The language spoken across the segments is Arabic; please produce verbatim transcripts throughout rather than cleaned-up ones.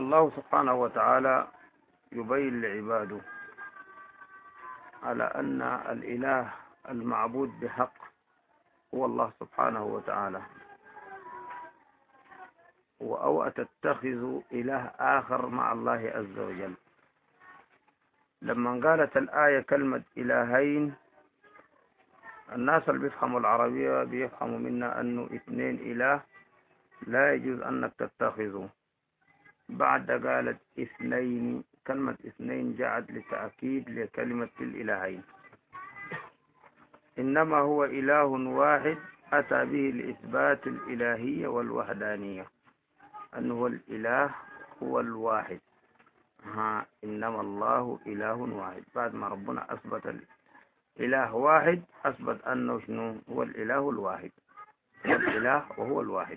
الله سبحانه وتعالى يبين لعباده على أن الإله المعبود بحق هو الله سبحانه وتعالى، أو تتخذوا إله آخر مع الله عز وجل. لما قالت الآية كلمة إلهين، الناس اللي بيفهموا العربية بيفهموا منا أنه اثنين إله لا يجوز أنك تتخذوا. بعد قالت اثنين، كلمة اثنين جاءت لتأكيد لكلمة الإلهين، إنما هو إله واحد أتى به لإثبات الإلهية والوحدانية، أنه هو الإله هو الواحد. ها إنما الله إله واحد، بعد ما ربنا أثبت الإله واحد أثبت أنه شنو هو الإله الواحد، هو الإله وهو الواحد.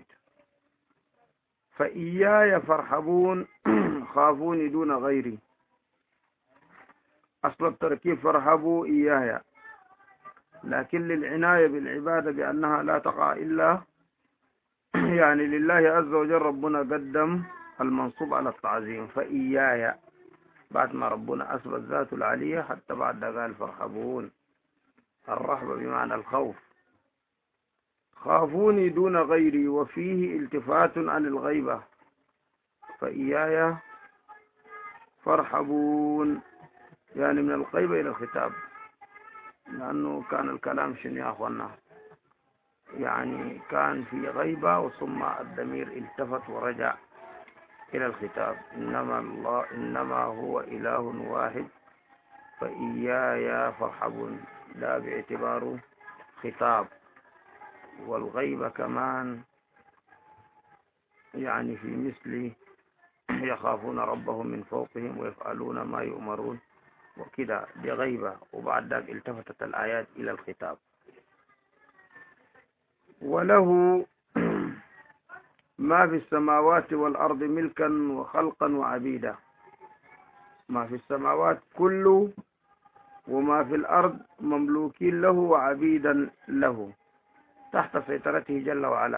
فإياي فارحبون خافوني دون غيري. أصل التركيب فارحبوا إياي، لكن للعناية بالعبادة بأنها لا تقع إلا يعني لله عز وجل، ربنا قدم المنصوب على التعظيم فإياي بعد ما ربنا أثبت ذاته العلية، حتى بعد قال فارحبون. الرحبة بمعنى الخوف. خافوني دون غيري، وفيه التفات عن الغيبة، فإياي فارحبون يعني من الغيبة إلى الخطاب، لأنه كان الكلام شنو يا أخوانا، يعني كان في غيبة وثم الضمير التفت ورجع إلى الخطاب. إنما الله إنما هو إله واحد فإياي فارحبون، لا باعتباره خطاب. والغيبة كمان يعني في مثل يخافون ربهم من فوقهم ويفعلون ما يؤمرون وكذا بغيبة، وبعد ذلك التفتت الآيات إلى الخطاب. وله ما في السماوات والأرض ملكا وخلقا وعبيدا. ما في السماوات كله وما في الأرض مملوكين له وعبيدا له تحت سيطرته جل وعلا.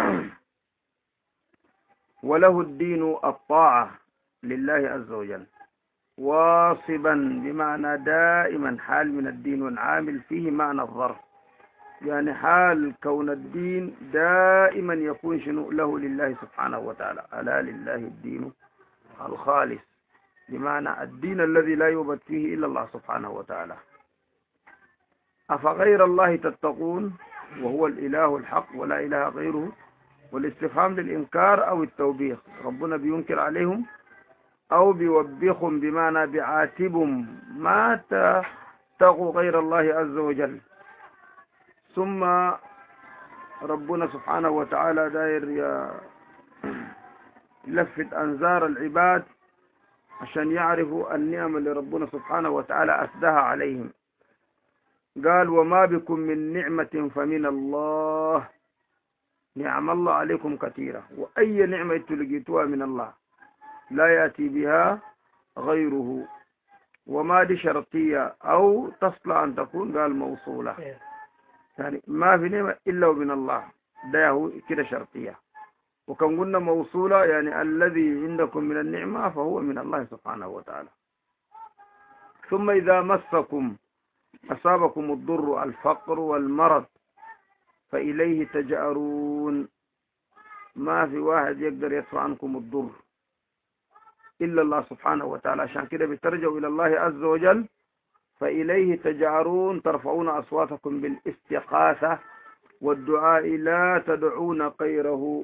وله الدين الطاعة لله عز وجل، واصبا بمعنى دائما، حال من الدين، والعامل فيه معنى الظرف، يعني حال كون الدين دائما يكون شنو له لله سبحانه وتعالى. ألا لله الدين الخالص، بمعنى الدين الذي لا يعبد فيه إلا الله سبحانه وتعالى. أفغير الله تتقون وهو الإله الحق ولا إله غيره. والاستفهام للإنكار أو التوبيخ، ربنا بينكر عليهم أو بيوبخهم بمعنى بيعاتبهم ما تتقوا غير الله عز وجل. ثم ربنا سبحانه وتعالى داير يلفت أنظار العباد عشان يعرفوا النعمة اللي ربنا سبحانه وتعالى أسداها عليهم. قال وما بكم من نعمة فمن الله، نعم الله عليكم كثيرة، وأي نعمة تلقيتوها من الله لا يأتي بها غيره. وما دي شرطية أو تصلح أن تكون قال موصولة، يعني ما في نعمة إلا ومن الله، ده هو كده شرطية. وكم قلنا موصولة يعني الذي عندكم من النعمة فهو من الله سبحانه وتعالى. ثم إذا مسكم أصابكم الضر الفقر والمرض فإليه تجأرون، ما في واحد يقدر يدفع عنكم الضر إلا الله سبحانه وتعالى. عشان كده بترجعوا إلى الله عز وجل، فإليه تجأرون، ترفعون أصواتكم بالاستغاثة والدعاء لا تدعون غيره.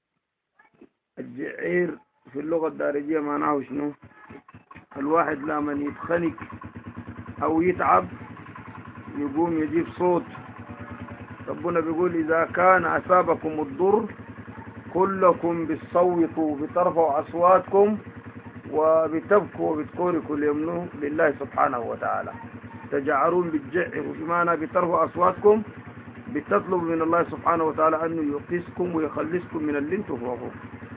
الجعير في اللغة الدارجية معناه شنو؟ الواحد لما يتخنق أو يتعب يقوم يجيب صوت. ربنا بيقول إذا كان أصابكم الضر كلكم بتصوتوا، بترفعوا أصواتكم وبتبكوا وبتقولوا كل يمنوا لله سبحانه وتعالى. تجعرون بالجعر بمعنى بترفعوا أصواتكم، بتطلب من الله سبحانه وتعالى أنه يقيسكم ويخلصكم من اللي انتم فوقه.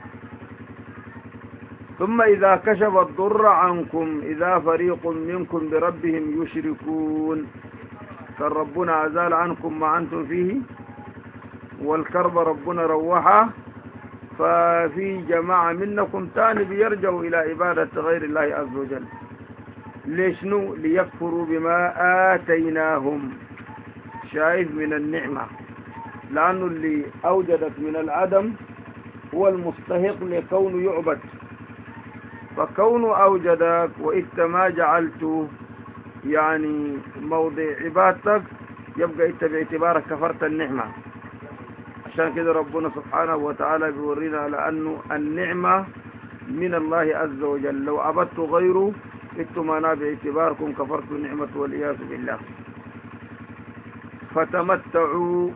ثم إذا كشف الضر عنكم إذا فريق منكم بربهم يشركون. فالربنا أزال عنكم ما أنتم فيه، والكرب ربنا روحه، ففي جماعة منكم تاني بيرجعوا إلى عبادة غير الله عز وجل. ليش نو؟ ليكفروا بما آتيناهم. شايف من النعمة، لأنه اللي أوجدك من العدم هو المستحق لكونه يعبد، فكونه أوجدك وإنت ما جعلته يعني موضع عبادتك يبقى إنت باعتبارك كفرت النعمة. عشان كده ربنا سبحانه وتعالى بيورينا على أنه النعمة من الله عز وجل، لو عبدت غيره انتم انا باعتباركم كفرتوا نعمة والعياذ بالله. فتمتعوا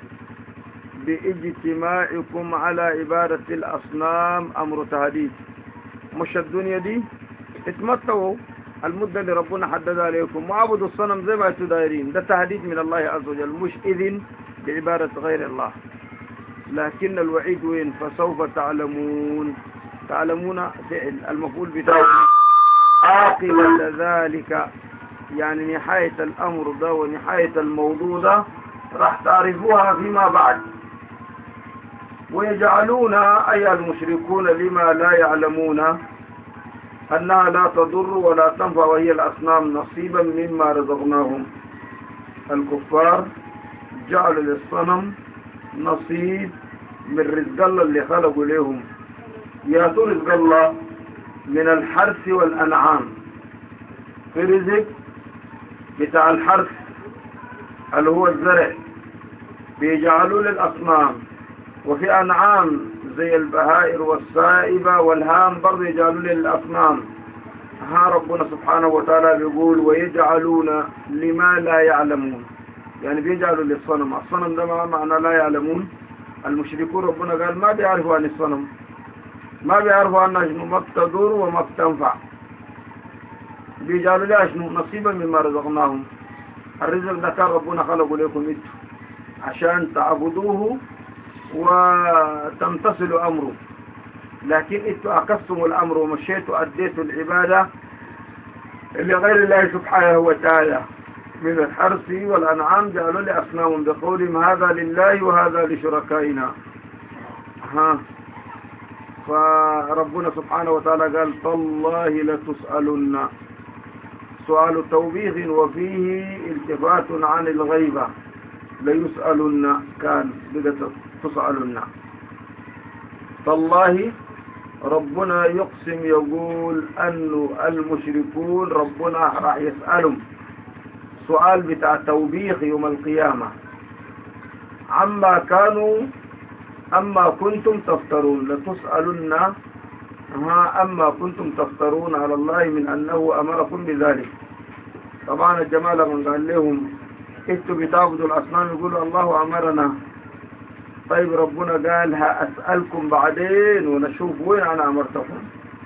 باجتماعكم على عبادة الأصنام أمر تهديد. مش الدنيا دي اتمتعوا المدة اللي ربنا حددها لكم وعبدوا الصنم زي ما انتم دايرين، ده تهديد من الله عز وجل، مش إذن بعبادة غير الله. لكن الوعيد وين؟ فسوف تعلمون. تعلمون فعل المفعول بتاعه عاقبة ذلك، يعني نهاية الأمر ده ونهاية الموضوع ده راح تعرفوها فيما بعد. ويجعلون أي المشركون لما لا يعلمون أنها لا تضر ولا تنفع وهي الأصنام نصيبا مما رزقناهم. الكفار جعلوا للصنم نصيب من رزق الله اللي خلقوا لهم. يأتوا رزق الله من الحرث والأنعام. في رزق بتاع الحرث اللي هو الزرع بيجعلوا للأصنام، وفي أنعام زي البهائر والسائبة والهام برضه يجعلوا للأصنام. ها ربنا سبحانه وتعالى بيقول ويجعلون لما لا يعلمون، يعني بيجعلوا للصنم. الصنم ده ما معنى لا يعلمون؟ المشركون ربنا قال ما بيعرفوا عن الصنم، ما بيعرفوا عنها شنو ما بتضر وما بتنفع، بيجعلوا لها شنو نصيبا مما رزقناهم. الرزق ده كان ربنا خلقه لكم انتوا عشان تعبدوه وتمتثلوا أمره، لكن انتوا أقصتم الأمر ومشيتوا أديتوا العبادة اللي غير الله سبحانه وتعالى من الحرث والأنعام جعلوا لأصنامهم بقولهم هذا لله وهذا لشركائنا. ها فربنا سبحانه وتعالى قال تالله لتسألن، سؤال توبيخ وفيه التفات عن الغيبة. ليسألن كان بدأت تسألن. تالله ربنا يقسم يقول أنه المشركون ربنا راح يسألهم سؤال بتاع توبيخ يوم القيامة عما كانوا أما كنتم تفترون. لتسألن ها أما كنتم تفترون على الله من أنه أمركم بذلك. طبعا الجمال من قال لهم انتوا بتعبدوا الأصنام يقولوا الله أمرنا. طيب ربنا قال هأسألكم بعدين ونشوف وين أنا أمرتكم.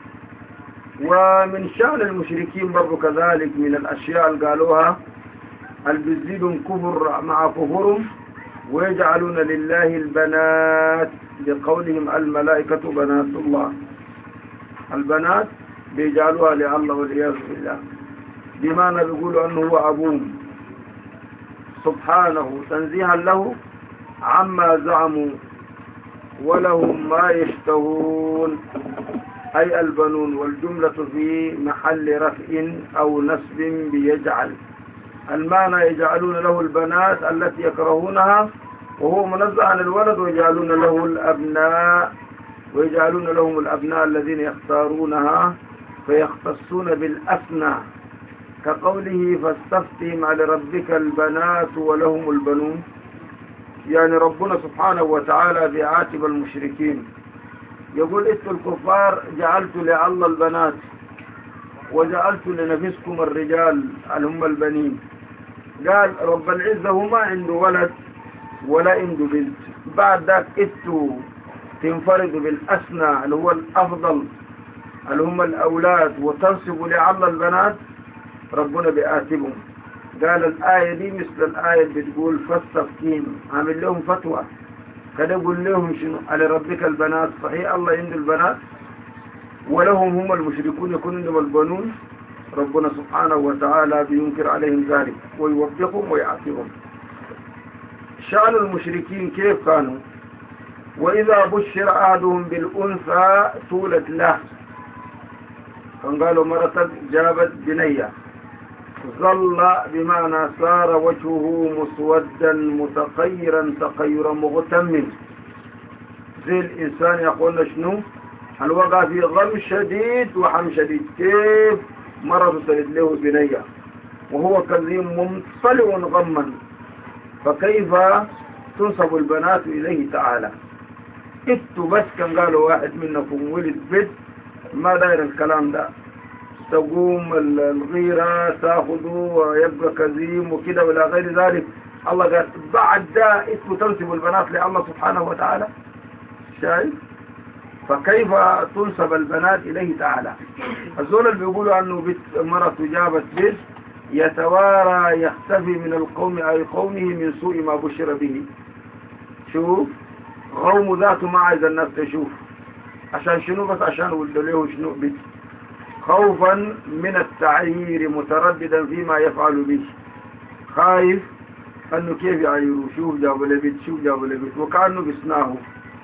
ومن شأن المشركين برضو كذلك من الأشياء اللي قالوها البزيدهم كفر مع كفرهم ويجعلون لله البنات بقولهم الملائكة بنات الله. البنات بيجعلوها لله والعياذ بالله، بمعنى بيقولوا أنه هو أبوهم سبحانه تنزيها له عما زعموا ولهم ما يشتهون أي البنون. والجملة في محل رفع أو نسب بيجعل. المعنى يجعلون له البنات التي يكرهونها وهو منزه عن الولد، ويجعلون له الأبناء ويجعلون لهم الأبناء الذين يختارونها فيختصون بالأثنى كقوله فاستفتهم على ربك البنات ولهم البنون. يعني ربنا سبحانه وتعالى بيعاتب المشركين يقول انتوا الكفار جعلتوا لله البنات وجعلتوا لنفسكم الرجال اللي هم البنين. قال رب العزة هو ما عنده ولد ولا عنده بنت، بعد ذاك انتوا تنفردوا بالأسنى اللي هو الأفضل اللي هم الأولاد وتنسبوا لله البنات. ربنا بيعاتبهم. قال الآية دي مثل الآية اللي بتقول فاستفتهم، عامل لهم فتوى كده يقول لهم شنو على ربك البنات. صحيح الله عنده البنات ولهم هم المشركون يكون عندهم البنون. ربنا سبحانه وتعالى بينكر عليهم ذلك ويوبخهم ويعاتبهم. شأن المشركين كيف كانوا؟ وإذا بشر أحدهم بالأنثى تولد له، قالوا مرة جابت بنية، ظل بمعنى صار وجهه مسودا متغيرا تغير مغتم، زي الإنسان يقول شنو هل وقع في غم شديد وحم شديد، كيف مرض تلد له بنية وهو كظيم ممطلع غما، فكيف تنسب البنات إليه تعالى؟ اتوا بس كان قالوا واحد منكم ولد بنت ما داير الكلام ده، تقوم الغيرة تاخذه ويبقى كظيم وكده ولا غير ذلك. الله قال بعد ده اتوا تنسب البنات لله سبحانه وتعالى، شايف؟ فكيف تنسب البنات إليه تعالى؟ الزول اللي بيقولوا أنه بنت مرة جابت بنت يتوارى يختفي من القوم أي قومه من سوء ما بشر به. شوف قوم ذاته ما عايز الناس تشوف، عشان شنو؟ بس عشان ولدوا له شنو بنت، خوفا من التعيير مترددا فيما يفعل به، خايف أنه كيف يعيروا، شوف جابوا لبنت شوف جابوا لبنت، وكأنه بسناه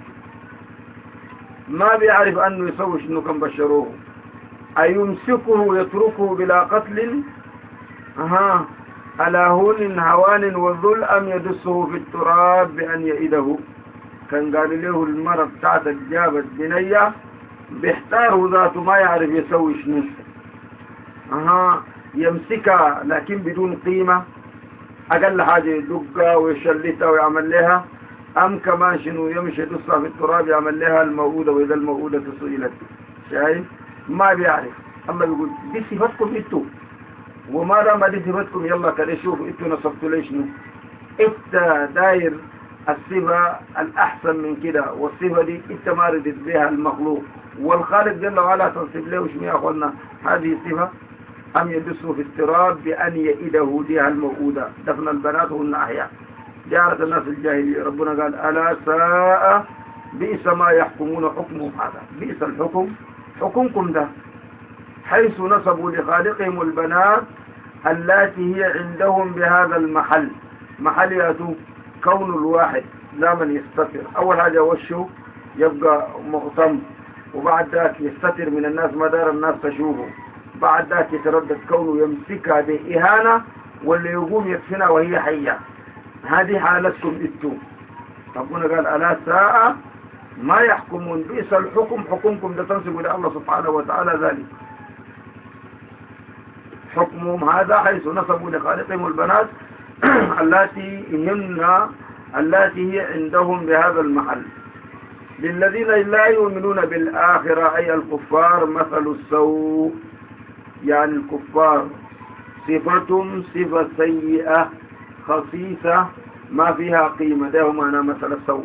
ما بيعرف أنه يسوي شنو كان بشروه. أيمسكه يتركه بلا قتل أها على هون هوان وذل أم يدسه في التراب بأن يئده؟ كان قال له المرض بتاعتك جابت بنية، بيحتاره ذاته ما يعرف يسوي شنو، أها يمسكها لكن بدون قيمة، أقل حاجة يدقها ويشلتها ويعمل لها، أم كمان شنو يمشي يدسها في التراب يعمل لها الموؤودة، وإذا الموؤودة سئلت. شايف؟ ما بيعرف. الله بيقول دي صفتكم انتوا، وما دام دي صفتكم يلا كده شوفوا انتوا نصبتوا ليش شنو؟ انت داير الصفة الأحسن من كده، والصفة دي انت ما ردت بها المخلوق، والخالق جل وعلا تنصب له شنو يا أخوانا هذه الصفة؟ أم يدسوا في التراب بأن يئده ديها الموؤودة، دفن البنات هن أحياء. جارة الناس الجاهلية ربنا قال ألا ساء بئس ما يحكمون حكمهم هذا، بئس الحكم حكمكم ده، حيث نصبوا لخالقهم البنات التي هي عندهم بهذا المحل، محل يأتوا كون الواحد لا من يستتر، أول حاجة وشه يبقى مغتم، وبعد ذاك يستتر من الناس ما دار الناس تشوفه، بعد ذاك يتردد كونه يمسكها بإهانة، واللي يقوم يدفنها وهي حية. هذه حالتكم انتم. ربنا قال ألا ساء ما يحكمون، بئس الحكم حكمكم ده تنسبوا لله سبحانه وتعالى ذلك. حكمهم هذا حيث نسبوا لخالقهم البنات التي هن التي هي عندهم بهذا المحل. للذين لا يؤمنون بالآخرة أي الكفار مثل السوء، يعني الكفار صفتهم صفة سيئة خسيسة ما فيها قيمة، ده معنى مثل السوء.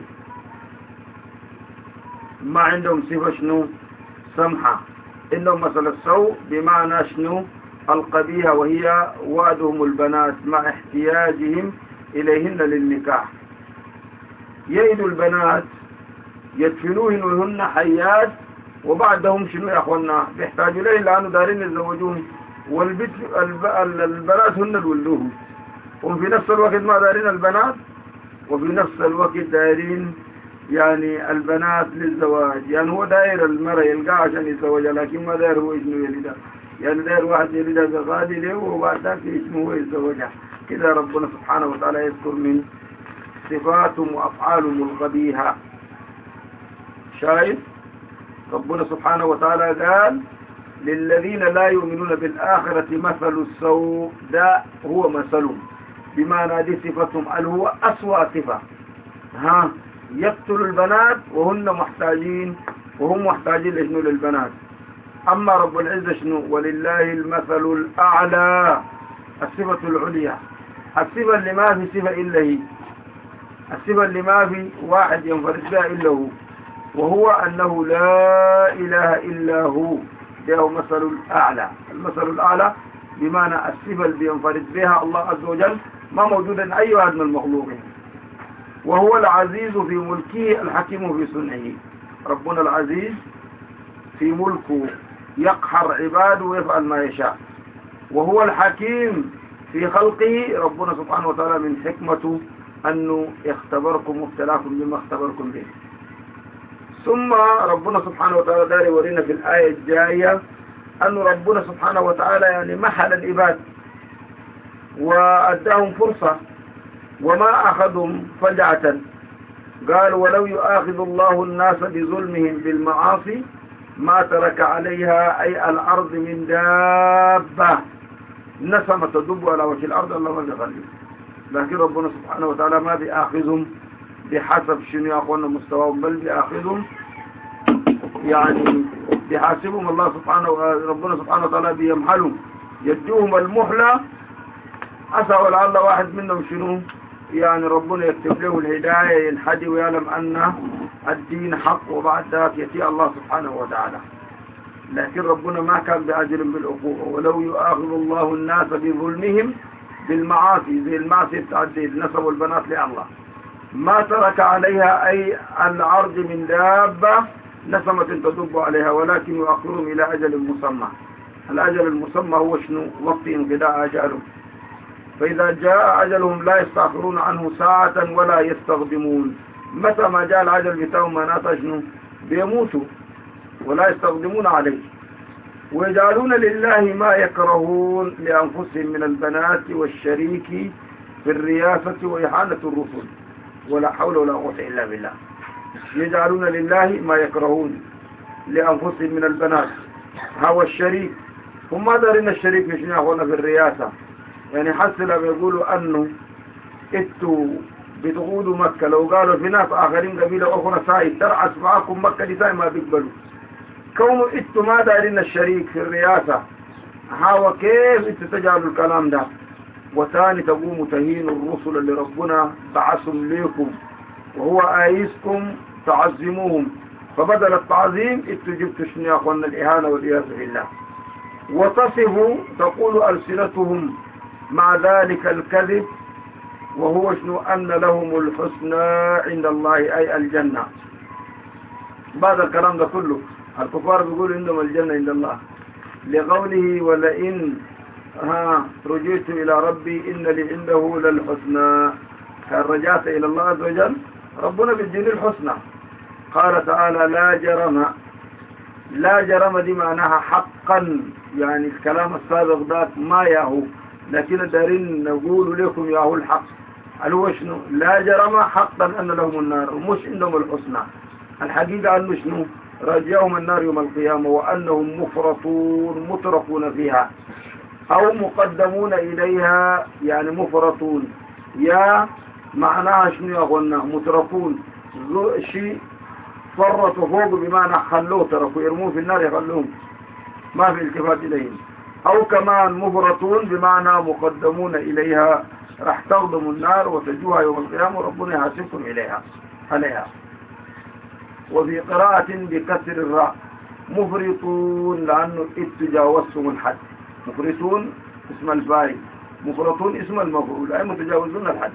ما عندهم صفة شنو سمحة، عندهم مثل السوء بمعنى شنو القبيحة، وهي وعدهم البنات مع احتياجهم إليهن للنكاح. يئد البنات يدفنوهن وهن حيات، وبعدهم شنو يا أخوانا بيحتاجوا إليه لأنه دارين يتزوجون، والبنات هن الولوهم، وفي نفس الوقت ما دارين البنات، وفي نفس الوقت دارين يعني البنات للزواج. يعني هو داير المرأة يلقى عشان يتزوجها، لكن ما داير هو اسمه يلدها، يعني داير واحد يلدها بغادي له وبعد ذاك اسمه هو يتزوجها. كده ربنا سبحانه وتعالى يذكر من صفاتهم وأفعالهم القبيحة. شايف؟ ربنا سبحانه وتعالى قال للذين لا يؤمنون بالآخرة مثل السوء، ده هو مثلهم، بمعنى دي صفتهم اللي هو أسوأ صفة. ها يقتل البنات وهن محتاجين، وهم محتاجين لشنو للبنات. أما رب العزة شنو ولله المثل الأعلى، الصفة العليا، الصفة اللي ما في صفة إلا هي، الصفة اللي ما في واحد ينفرد بها إلا هو، وهو أنه لا إله إلا هو، ده مثل الأعلى. المثل الأعلى بمعنى الصفة اللي ينفرد بها الله عز وجل ما موجودة أي واحد من المخلوقين. وهو العزيز في ملكه الحكيم في صنعه. ربنا العزيز في ملكه يقهر عباده ويفعل ما يشاء، وهو الحكيم في خلقه. ربنا سبحانه وتعالى من حكمته أنه يختبركم وابتلاكم بما اختبركم به. ثم ربنا سبحانه وتعالى داري ورينا في الآية الجاية أن ربنا سبحانه وتعالى يعني محل العباد وأداهم فرصة وما أخذهم فجعة. قال ولو يؤاخذ الله الناس بظلمهم بالمعاصي ما ترك عليها أي الأرض من دابة نسمة تدب على وجه الأرض الله ما بيخليه. لكن ربنا سبحانه وتعالى ما بيأخذهم بحسب شنو يا أخوانا مستواهم، بل بيأخذهم يعني بيحاسبهم الله سبحانه ربنا سبحانه وتعالى بيمحلهم يدوهم المحلة عسى ولعل واحد منهم شنو يعني ربنا يكتب له الهداية ينحدي ويعلم أن الدين حق وبعد ذلك يأتي الله سبحانه وتعالى. لكن ربنا ما كان بعجل بالعقوبة. ولو يؤاخذ الله الناس بظلمهم بالمعاصي زي المعصية التعديد نسبوا البنات لله ما ترك عليها أي العرض من دابة نسمة تدب عليها ولكن يؤخرهم إلى أجل مسمى. الأجل المسمى هو شنو؟ وقت انقضاء أجلهم، فإذا جاء أجلهم لا يستأخرون عنه ساعة ولا يستخدمون. متى ما جاء الأجل بتاعهم معناته شنو؟ بيموتوا ولا يستخدمون عليه. ويجعلون لله ما يكرهون لأنفسهم من البنات والشريك في الرياسة وإحانة الرسل ولا حول ولا قوة إلا بالله. يجعلون لله ما يكرهون لأنفسهم من البنات هو الشريك. هم ما دارين الشريك مش هنا في الرياسة، يعني حتى لما يقولوا أنه إتوا بتقودوا مكة لو قالوا في ناس آخرين قبيلة أخرى ساي ترعس معاكم مكة دي ساي ما بيقبلوا. كونوا إتوا ما دارين الشريك في الرياسة هاو كيف إتوا تجعلوا الكلام ده؟ وثاني تقوموا تهين الرسل اللي ربنا بعثهم ليكم وهو آيسكم تعظموهم، فبدل التعظيم إتوا جبتوا شنو يا أخوانا الإهانة والعياذ بالله. وتصفوا تقول ألسنتهم مع ذلك الكذب وهو شنو أن لهم الحسنى عند الله أي الجنة. بعد الكلام ده كله الكفار بيقولوا عندهم الجنة عند الله لقوله ولئن ها رجعت إلى ربي إن لي عنده للحسنى. كان رجعت إلى الله عز وجل ربنا بيديني الحسنى. قال تعالى لا جرم. لا جرم دي معناها حقا، يعني الكلام السابق ده ما ياهو، لكن دارين نقول لكم ياهو الحق. قال هو شنو؟ لا جرم حقا أن لهم النار ومش عندهم الحسنى. الحقيقة أنه شنو؟ رجعهم النار يوم القيامة وأنهم مفرطون مترفون فيها أو مقدمون إليها، يعني مفرطون يا معناها شنو يا أخوانا مترفون شيء فرطوا فوق بمعنى خلوه تركوا يرموه في النار يخلوهم ما في التفات إليهم، أو كمان مفرطون بمعنى مقدمون إليها راح تغضم النار وتجوها يوم القيامة وربنا يحاسبكم إليها عليها. وفي قراءة بكسر الراء مفرطون لأنه اتجاوزتم الحد. مفرطون اسم الفاعل مفرطون اسم المفعول أي متجاوزون الحد.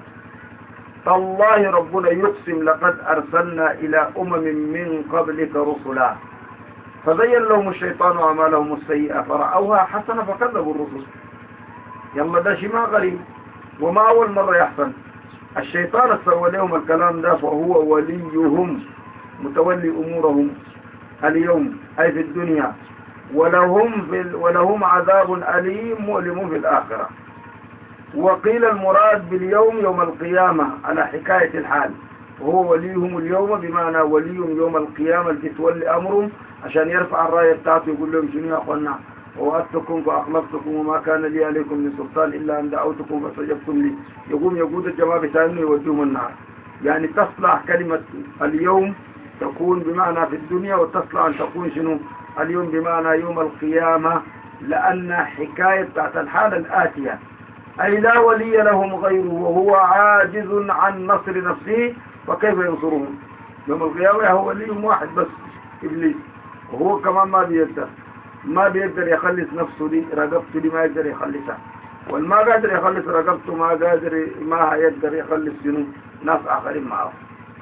تالله ربنا يقسم لقد أرسلنا إلى أمم من قبلك رسلا فزين لهم الشيطان أعمالهم السيئة فرأوها حسنة فكذبوا الرسل. يلا ده شيء ما غريب وما أول مرة يحصل. الشيطان سوى لهم الكلام ده فهو وليهم متولي أمورهم اليوم أي في الدنيا ولهم, في ولهم عذاب أليم مؤلم في الآخرة. وقيل المراد باليوم يوم القيامة على حكاية الحال وهو وليهم اليوم بمعنى وليهم يوم القيامة اللي تولي أمرهم عشان يرفع الراية بتاعته يقول لهم شنو يا أخوانا وأتكم فأخلفتكم وما كان لي عليكم من سلطان إلا أن دعوتكم فاستجبتم لي. يقوم يقود الجماعة بتاعهم يوديهم النار. يعني تصلح كلمة اليوم تكون بمعنى في الدنيا وتصلح أن تكون شنو اليوم بمعنى يوم القيامة لأن حكاية بتاعت الحالة الآتية أي لا ولي لهم غيره وهو عاجز عن نصر نفسه فكيف ينصرهم يوم القيامة؟ هو وليهم واحد بس إبليس وهو كمان ما بيقدر ما بيقدر يخلص نفسه دي رقبته دي ما يقدر يخلصها والما قادر يخلص رقبته ما قادر ما يقدر يخلص شنو ناس آخرين معه.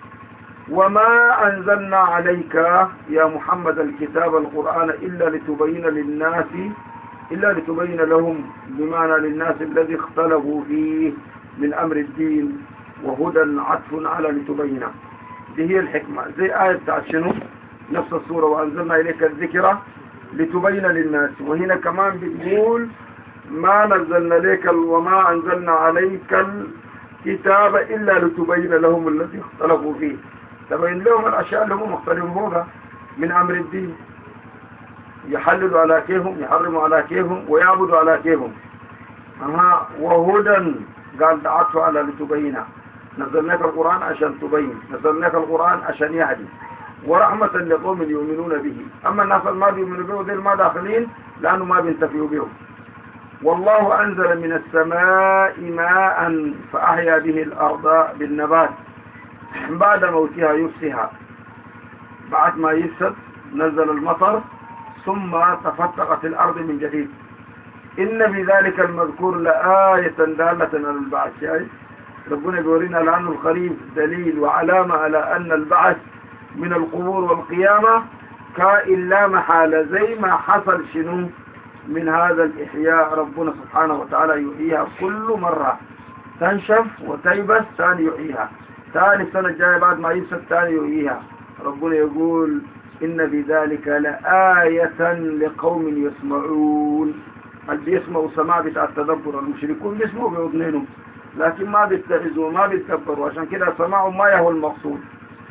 وما أنزلنا عليك يا محمد الكتاب القرآن إلا لتبين للناس إلا لتبين لهم بمعنى للناس الذي اختلفوا فيه من أمر الدين وهدى عطف على لتبين. دي هي الحكمة زي آية بتاعت شنو نفس السورة وأنزلنا إليك الذكرى لتبين للناس. وهنا كمان بتقول ما نزلنا لك وما أنزلنا عليك الكتاب إلا لتبين لهم الذي اختلفوا فيه، تبين لهم الأشياء اللي هم مختلفون فيها من أمر الدين، يحللوا على كيفهم، يحرموا على كيفهم، ويعبدوا على كيفهم. أها وهدى قال دعته على لتبين، نزلناك القرآن عشان تبين، نزلناك القرآن عشان يهدي، ورحمة لقوم يؤمنون به. أما الناس ما بيؤمنوا به ذي ما داخلين لأنه ما بينتفعوا بهم. والله أنزل من السماء ماء فأحيا به الأرض بالنبات بعد موتها يفسها، بعد ما يفسد نزل المطر ثم تفتقت الأرض من جديد. إن في ذلك المذكور لآية دالة على البعث. يعني ربنا يقولنا لأن الخريف دليل وعلامة على أن البعث من القبور والقيامة كائن لا محالة، زي ما حصل شنو من هذا الإحياء. ربنا سبحانه وتعالى يحييها كل مرة، تنشف وتيبس ثاني يحييها، ثاني السنة الجاية بعد ما يبسط ثاني يحييها. ربنا يقول إن في ذلك لآية لقوم يسمعون. اللي بيسمعوا سماع بتاع التدبر، المشركون بيسمعوا بأذنهم لكن ما بيتخذوا ما بيتكبروا، عشان كده سماعوا ما يهو المقصود.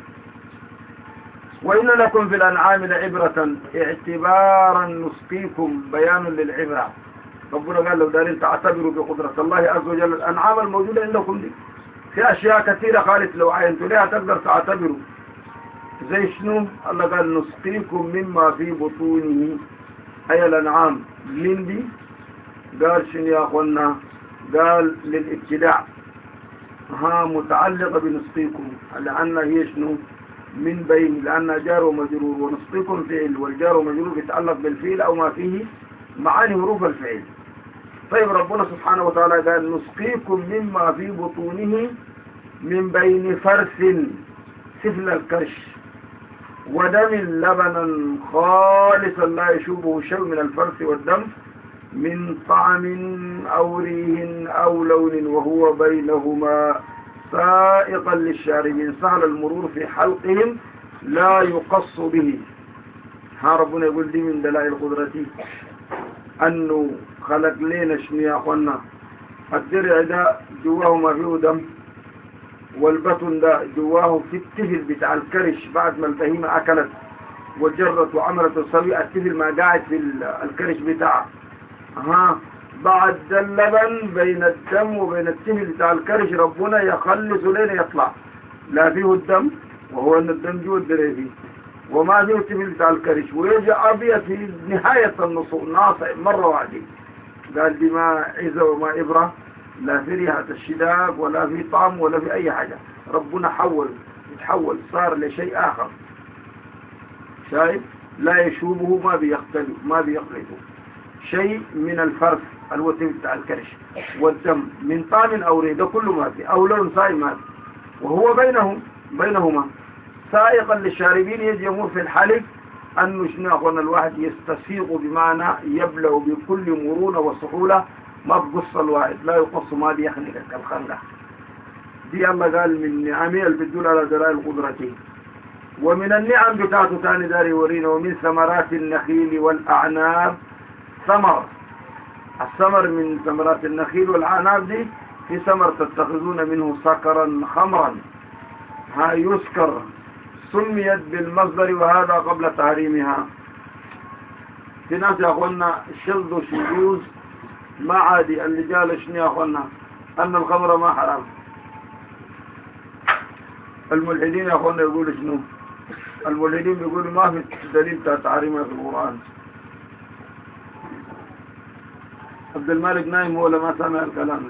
وإن لكم في الأنعام لعبرة اعتبارا نسقيكم بيان للعبرة. ربنا قال لو دارين تعتبروا بقدرة الله عز وجل. الأنعام الموجودة عندكم دي في أشياء كثيرة خالص لو عينتوا لها تقدر تعتبروا. زي شنو؟ الله قال نسقيكم مما في بطونه، أي الأنعام. من دي قال شنو يا أخوانا؟ قال للابتداع، ها متعلقة بنسقيكم لأن هي شنو من بين، لأنها جار ومجرور، ونسقيكم فعل، والجار ومجرور يتعلق بالفعل أو ما فيه معاني حروف الفعل. طيب ربنا سبحانه وتعالى قال نسقيكم مما في بطونه من بين فرث سفل الكرش ودم لبنا خالصا لا يشوبه شيء من الفرث والدم من طعم أو ريه أو لون وهو بينهما سائقا للشاربين سهل المرور في حلقهم لا يقص به. ها ربنا يقول دي من دلائل قدرتي أنه خلق لنا شنو يا أخوانا؟ الدرع ده جواه ما فيه دم، والبطن ده جواه في التفل بتاع الكرش بعد ما البهيمة أكلت وجرت وعملت الصبي، التفل ما قاعد في الكرش بتاعه. ها بعد اللبن بين الدم وبين التفل بتاع الكرش ربنا يخلص لين يطلع، لا فيه الدم وهو أن الدم جوا الدرع فيه، وما فيه التفل بتاع الكرش، ويجي أبيض في نهاية النصوص ناصع مرة واحدة. قال دي ما عزة وما إبرة، لا في ريحة الشداق ولا في طعم ولا في أي حاجة. ربنا حول يتحول صار لشيء آخر، شايف؟ لا يشوبه، ما بيختلف ما بيخلطه شيء من الفرث الوتين بتاع الكرش والدم من طعم أو ريح، ده كله ما في، أو لون صايم ما في، وهو بينهم بينهما سائقا للشاربين. يجي يمر في الحلق أنه شنو أخوانا الواحد يستسيغ بمعنى يبلغ بكل مرونة وسهولة، ما بقص الواحد لا يقص ما بيخنقك الخنقة دي. الله قال من نعمه اللي بتدل على دلائل قدرته. ومن النعم بتاعته تاني داري ورينا ومن ثمرات النخيل والأعناب. ثمر الثمر من ثمرات النخيل والأعناب دي في ثمر تتخذون منه سكرا خمرا، ها يسكر، سميت بالمصدر وهذا قبل تحريمها. في ناس يا أخوانا شلد شذوذ ما عادي اللي قال شنو يا أخوانا أن الخمر ما حرام. الملحدين يا أخوانا يقولوا شنو؟ الملحدين بيقولوا ما في دليل تحريمها في القرآن. عبد الملك نايم ولا ما سمع الكلام ده؟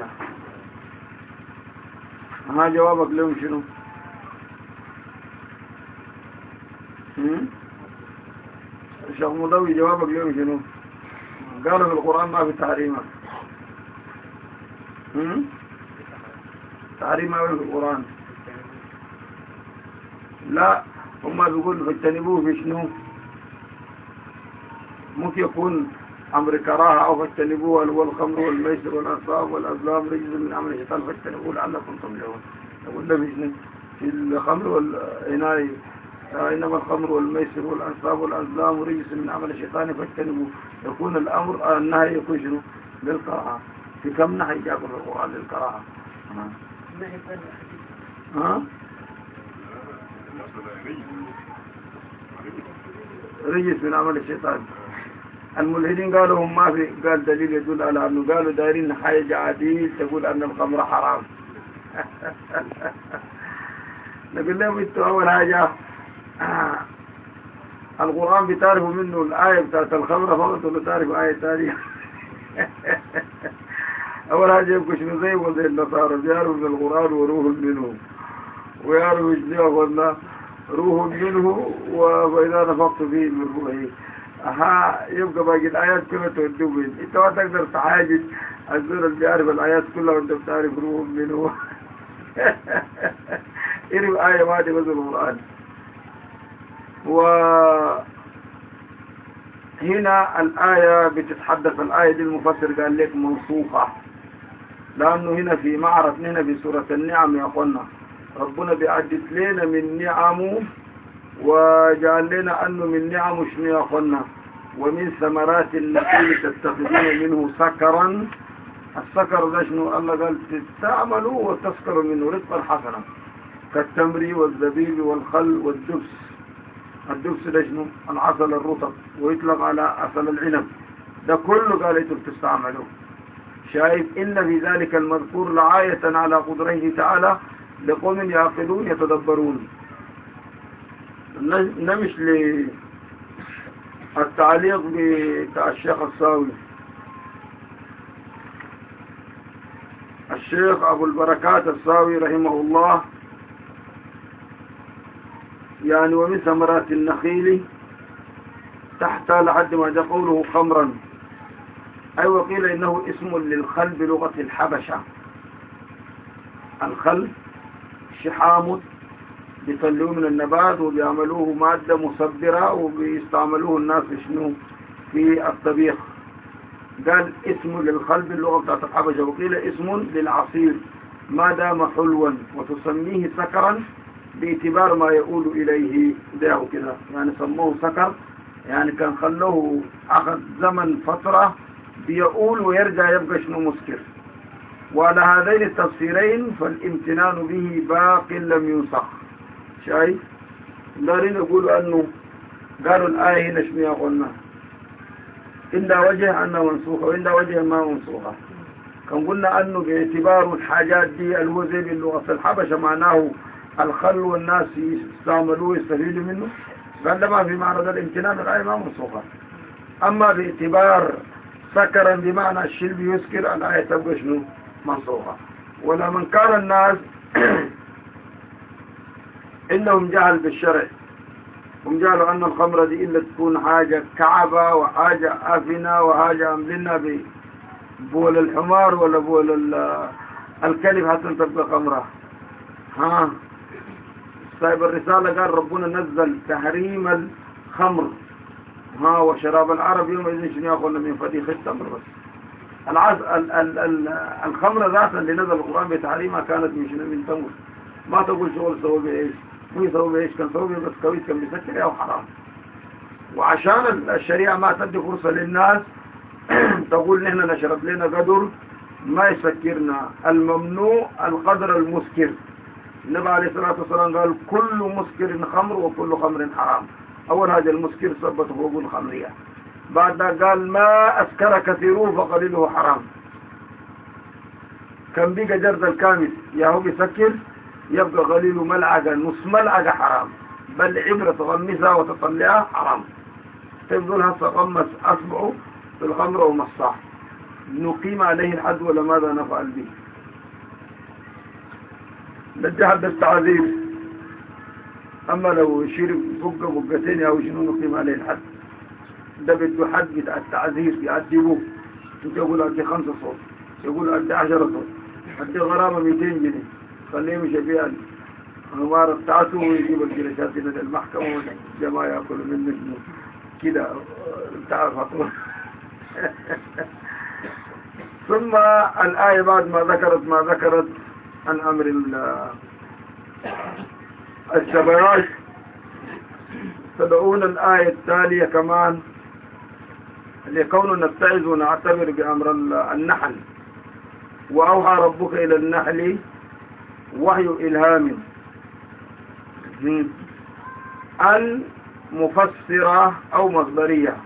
ها جوابك لهم شنو؟ الشيخ مضوي جوابك لهم شنو؟ قالوا في القرآن ما في تحريمها. تحريمها في القرآن لا، هم بيقولوا فاجتنبوه في شنو؟ ممكن يكون أمر كراهة أو فاجتنبوه اللي هو الخمر والميسر والأنصاب والأزلام رجز من أمر الشيطان فاجتنبوه لعلكم تفلحون. يقول ده في شنو؟ في الخمر والعناية إنما الخمر والميسر والأنصاب والأزلام رجس من عمل الشيطان فاجتنبوا. يكون الأمر النهي يكون شنو؟ للكراهة. في كم نهي جاء القرآن للكراهة؟ ها؟ رجس من عمل الشيطان. الملحدين قالوا هم ما في قال دليل يدل على أنه قالوا دايرين حاجة عديد تقول أن الخمر حرام. نقول لهم انتوا أول حاجة القرآن بتعرفوا منه الآية بتاعت الخمر فقط ولا تعرفوا آية ثانية؟ أول حاجة يبقى شنو زي وزي النصارى بيعرفوا من القرآن وروح منه ويعرفوا يجليه قلنا روح منه وإذا نفقت فيه من روحه. ها يبقى باقي الآيات كلها تودوا بين. انت ما تقدر تحاجز الزور اللي بيعرف الآيات كلها وانت بتعرف روح منه. إنه آية واحدة بس القرآن. وهنا الآية بتتحدث الآية دي المفسر قال لك منسوخة، لأنه هنا في معرض هنا في سورة النعم يا أخوانا ربنا بيعدد لنا من نعمه وجعل لنا أنه من نعمه شنو يا أخوانا ومن ثمرات النخيل تتخذون منه سكرا. السكر ده شنو؟ الله قال تستعملوا وتسكروا منه رزقا حسنا كالتمر والزبيب والخل والدبس. الدبس ده شنو؟ العسل الرطب ويطلق على عسل العنب. ده كله قال انتم تستعملوه. شايف إن في ذلك المذكور لآية على قدره تعالى لقوم يعقلون يتدبرون. نمش للتعليق بتاع الشيخ الصاوي. الشيخ أبو البركات الصاوي رحمه الله يعني ومن ثمرات النخيل تحت لحد ما جاء قوله خمرا. أي وقيل إنه اسم للخل بلغة الحبشة. الخل شحام بيطلعوه من النبات وبيعملوه مادة مصبرة وبيستعملوه الناس شنو في الطبيخ. قال اسم للخل باللغة بتاعت الحبشة. وقيل اسم للعصير ما دام حلوا وتسميه سكرا باعتبار ما يقول إليه ده كده يعني سموه سكر يعني كان خلوه أخذ زمن فترة بيقول ويرجع يبقى شنو مسكر. وعلى هذين التفسيرين فالامتنان به باق لم ينسخ. شايف دارين يقولوا أنه قالوا الآية هنا شنو قلنا إلا وجه أنها منسوخة وإلا وجه ما منسوخة. كان قلنا أنه باعتبار الحاجات دي الوزي باللغة الحبشة معناه الخل والناس يستعملوه ويستفيدوا منه. قال ما في معنى ذا الامتنان الآية ما منسوخة. أما باعتبار سكرا بمعنى الشرب يسكر الآية تبقى شنو منسوخة. ولمن كان الناس إنهم جهل بالشرع هم جعلوا أن الخمرة دي إلا تكون حاجة كعبة وحاجة أفنة وحاجة أملنا ببول الحمار ولا بول الكلب حتى تبقى خمرة. ها صاحب الرسالة قال ربنا نزل تحريم الخمر ها وشراب العرب يوم إذن شنو يأخذنا من فتيخ التمر. بس العز ال ال ال الخمرة ذاتها اللي نزل القرآن بتحريمها كانت من شنو من تمر. ما تقول شغل سووا بإيش مو يسووا بإيش كان سووا بس كويس كان بيسكر أو حرام. وعشان الشريعة ما تدي فرصة للناس تقول نحن نشرب لنا قدر ما يسكرنا. الممنوع القدر المسكر. النبي عليه الصلاة والسلام قال كل مسكر خمر وكل خمر حرام. أول هذا المسكر صبت فوق الخمرية. بعد قال ما أسكر كثيره فقليله حرام. كان بيجا جرد الكامس يا هو بيسكر يبقى قليله ملعقة نص ملعقة حرام. بل عبرة تغمسها وتطلعها حرام. تفضل هسه غمس أصبعه في الخمر ومصاح نقيم عليه الحد ولا ماذا نفعل به. نجحت بالتعذير. أما لو شرب فقه فقتين أو شنو نقيم عليه الحد. ده بده حد بتاع التعذير يعذبوه. يقول أدي خمسة صوت يقول أدي عشرة صوت أدي غرامة مئتين جنيه خليه مش يبيع الغمارة بتاعته ويجيب الجلسات إلى المحكمة والجماعة يأكلوا منه كده تعرف أطول. ثم الآية بعد ما ذكرت ما ذكرت عن أمر الشبراش تدعون الآية التالية كمان لكون نتعظ ونعتبر بأمر النحل. وأوحى ربك إلى النحل وحي إلهام. المفسرة أو مصدرية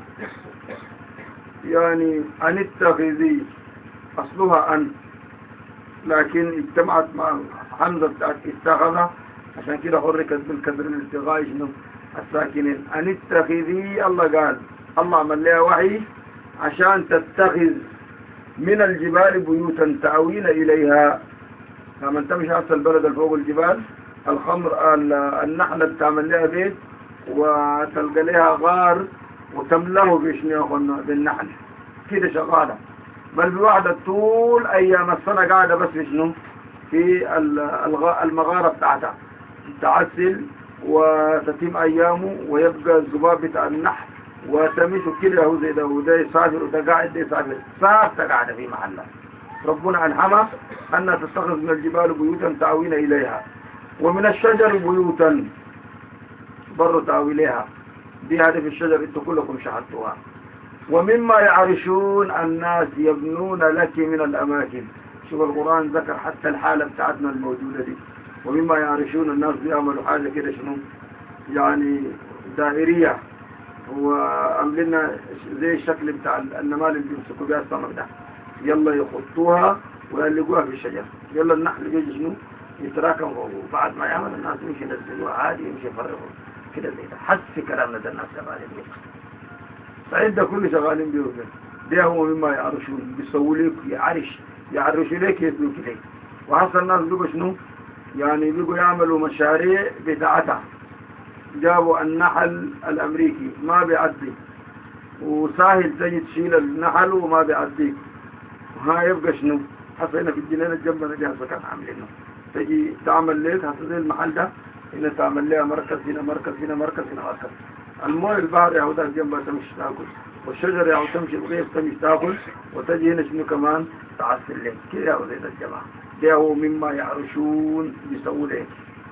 يعني أن اتخذي أصلها أن، لكن اجتمعت مع حمزة اتخذ عشان كده حركت بالكسر الالتغاء شنو الساكنين. أن اتخذي الله قال الله عمل لها وحي عشان تتخذ من الجبال بيوتا تأوين إليها. لما تمشي أصل البلد الفوق الجبال الخمر النحلة تعمل لها بيت وتلقى لها غار وتملاه بشنو بالنحل كده شغالة. بل بواحدة طول أيام السنة قاعدة بس شنو في المغارة بتاعتها تعسل وتتم أيامه ويبقى الذباب بتاع النحل وتمشوا كده هو زي ده وده يسافر وده قاعد ده يسافر ساعة قاعدة في محلها. ربنا ألهمها أن تتخذ من الجبال بيوتا تأوين إليها ومن الشجر بيوتا بروا تأوي إليها. دي هدف الشجر انتوا كلكم شاهدتوها. ومما يعرشون الناس يبنون لك من الأماكن. شوف القرآن ذكر حتى الحالة بتاعتنا الموجودة دي. ومما يعرشون الناس بيعملوا حاجة كده شنو يعني دائرية وعملنا زي الشكل بتاع النمال اللي بيمسكوا بيها السمك ده. يلا يخطوها ويلقوها في الشجر. يلا النحل بيجي شنو يتراكم وبعد ما يعمل الناس يمشي ينزلوها عادي يمشي يفرغوا كده زي ده. حس كلامنا ده الناس شغالين بيه. سعيد ده كل شغالين بيه كده. ده هو مما يعرشون بيسووا لك يعرش يعرشوا لك يسلوك لك. وحصل الناس بيقوا شنو يعني بيقوا يعملوا مشاريع بتاعتها. جابوا النحل الأمريكي ما بيعدي وساهل تجي تشيل النحل وما بيعديك. وها يبقى شنو حصلنا في الجنينة جنبنا دي هسه كان عاملينه. تجي تعمل لك هسه زي المحل ده هنا تعمل لها مركز هنا مركز هنا مركز هنا مركز. المويه البحر يعودها جنبها تمشي تاكل والشجر يعود تمشي الغيث تمشي تاكل وتجي هنا شنو كمان تعسل لك كده يا ولاد الجماعة. ده هو مما يعرشون بيسووا لك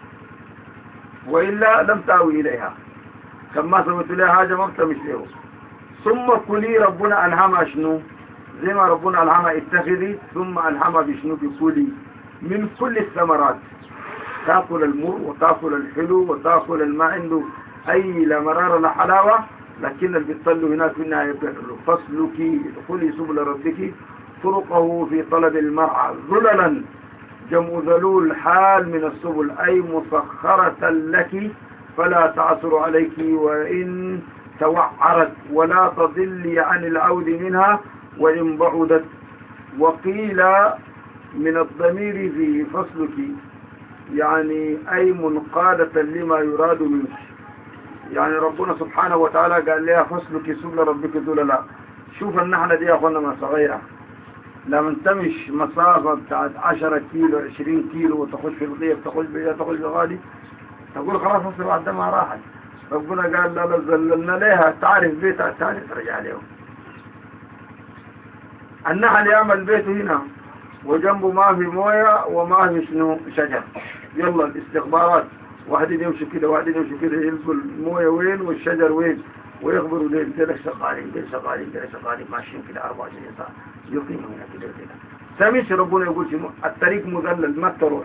وإلا لم تأوي إليها. كما سويت لها حاجة ما بتمش له. ثم كلي ربنا ألهمها شنو زي ما ربنا ألهمها اتخذي ثم ألهمها بشنو بكلي من كل الثمرات. تأكل المر وتأكل الحلو وتأكل الماء عنده أي لا مرارة لا حلاوة. لكن اللي بيطلوا هناك في النهاية فاسلكي ادخلي سبل ربك طرقه في طلب المرعى ذللا جمع ذلول حال من السبل أي مسخرة لك فلا تعثر عليك وإن توعرت ولا تضلي عن العود منها وإن بعدت. وقيل من الضمير في فصلك يعني أي منقادة لما يراد منك. يعني ربنا سبحانه وتعالى قال لها فصلك سبل ربك ذللا. شوف النحلة دي يا أخوانا ما صغيرة لما تمش مسافة بتاعت عشرة كيلو عشرين كيلو وتخش في الغيب تخش بيها تخش بغالي تقول خلاص أصل بعد ما راحت. ربنا قال لا لا زللنا لها تعرف بيتها الثاني ترجع لهم. النحل يعمل بيته هنا وجنبه ما في مويه وما في شنو شجر. يلا الاستخبارات واحد يمشي كده واحد يمشي كده يلقوا المويه وين والشجر وين ويخبروا ليه كده شغالين كده شغالين كده شغالين ماشيين كده أربعة وعشرين ساعة يقيموا هنا كده كده. ساميش ربنا يقول شنو الطريق مذلل ما تروح.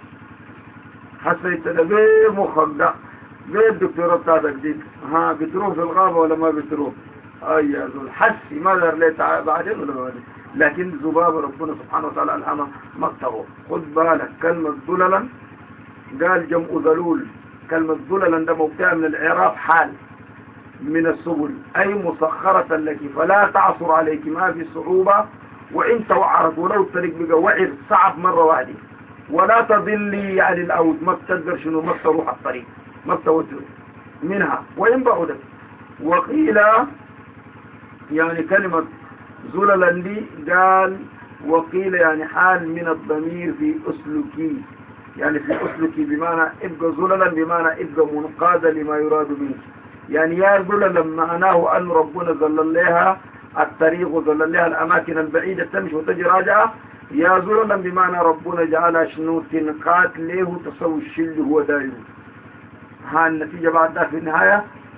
حسيت ده غير مخك ده غير الدكتوراه بتاعتك دي ها بتروح في الغابة ولا ما بتروح. اي يا زول حسي ما دار ليه بعدين ولا بعدين. لكن ذباب ربنا سبحانه وتعالى الهمه ما تروح. خد بالك كلمة ذللا قال جمع ذلول. كلمة ذللا ده موقع من الإعراب حال من السبل أي مسخرة لك فلا تعصر عليك ما في صعوبة وإن توعرت ولو الطريق بقى وعر صعب مرة واحدة ولا تضلي يعني الأود ما بتقدر شنو ما تروح الطريق ما بتوجه منها وإن بعدت. وقيل يعني كلمة ذللا دي قال وقيل يعني حال من الضمير في أسلكي يعني في أسلكي بمعنى ابقى ذللا بمعنى ابقى منقادة لما يراد منك. يعني يا ذللا معناه أن ربنا ذلل لها الطريق وذلل لها الأماكن البعيدة تمشي وتجي راجعة. يا ذللا بمعنى ربنا جعل شنو تنقات له تصوي الشل هو دايو. ها النتيجة بعد ذلك في النهاية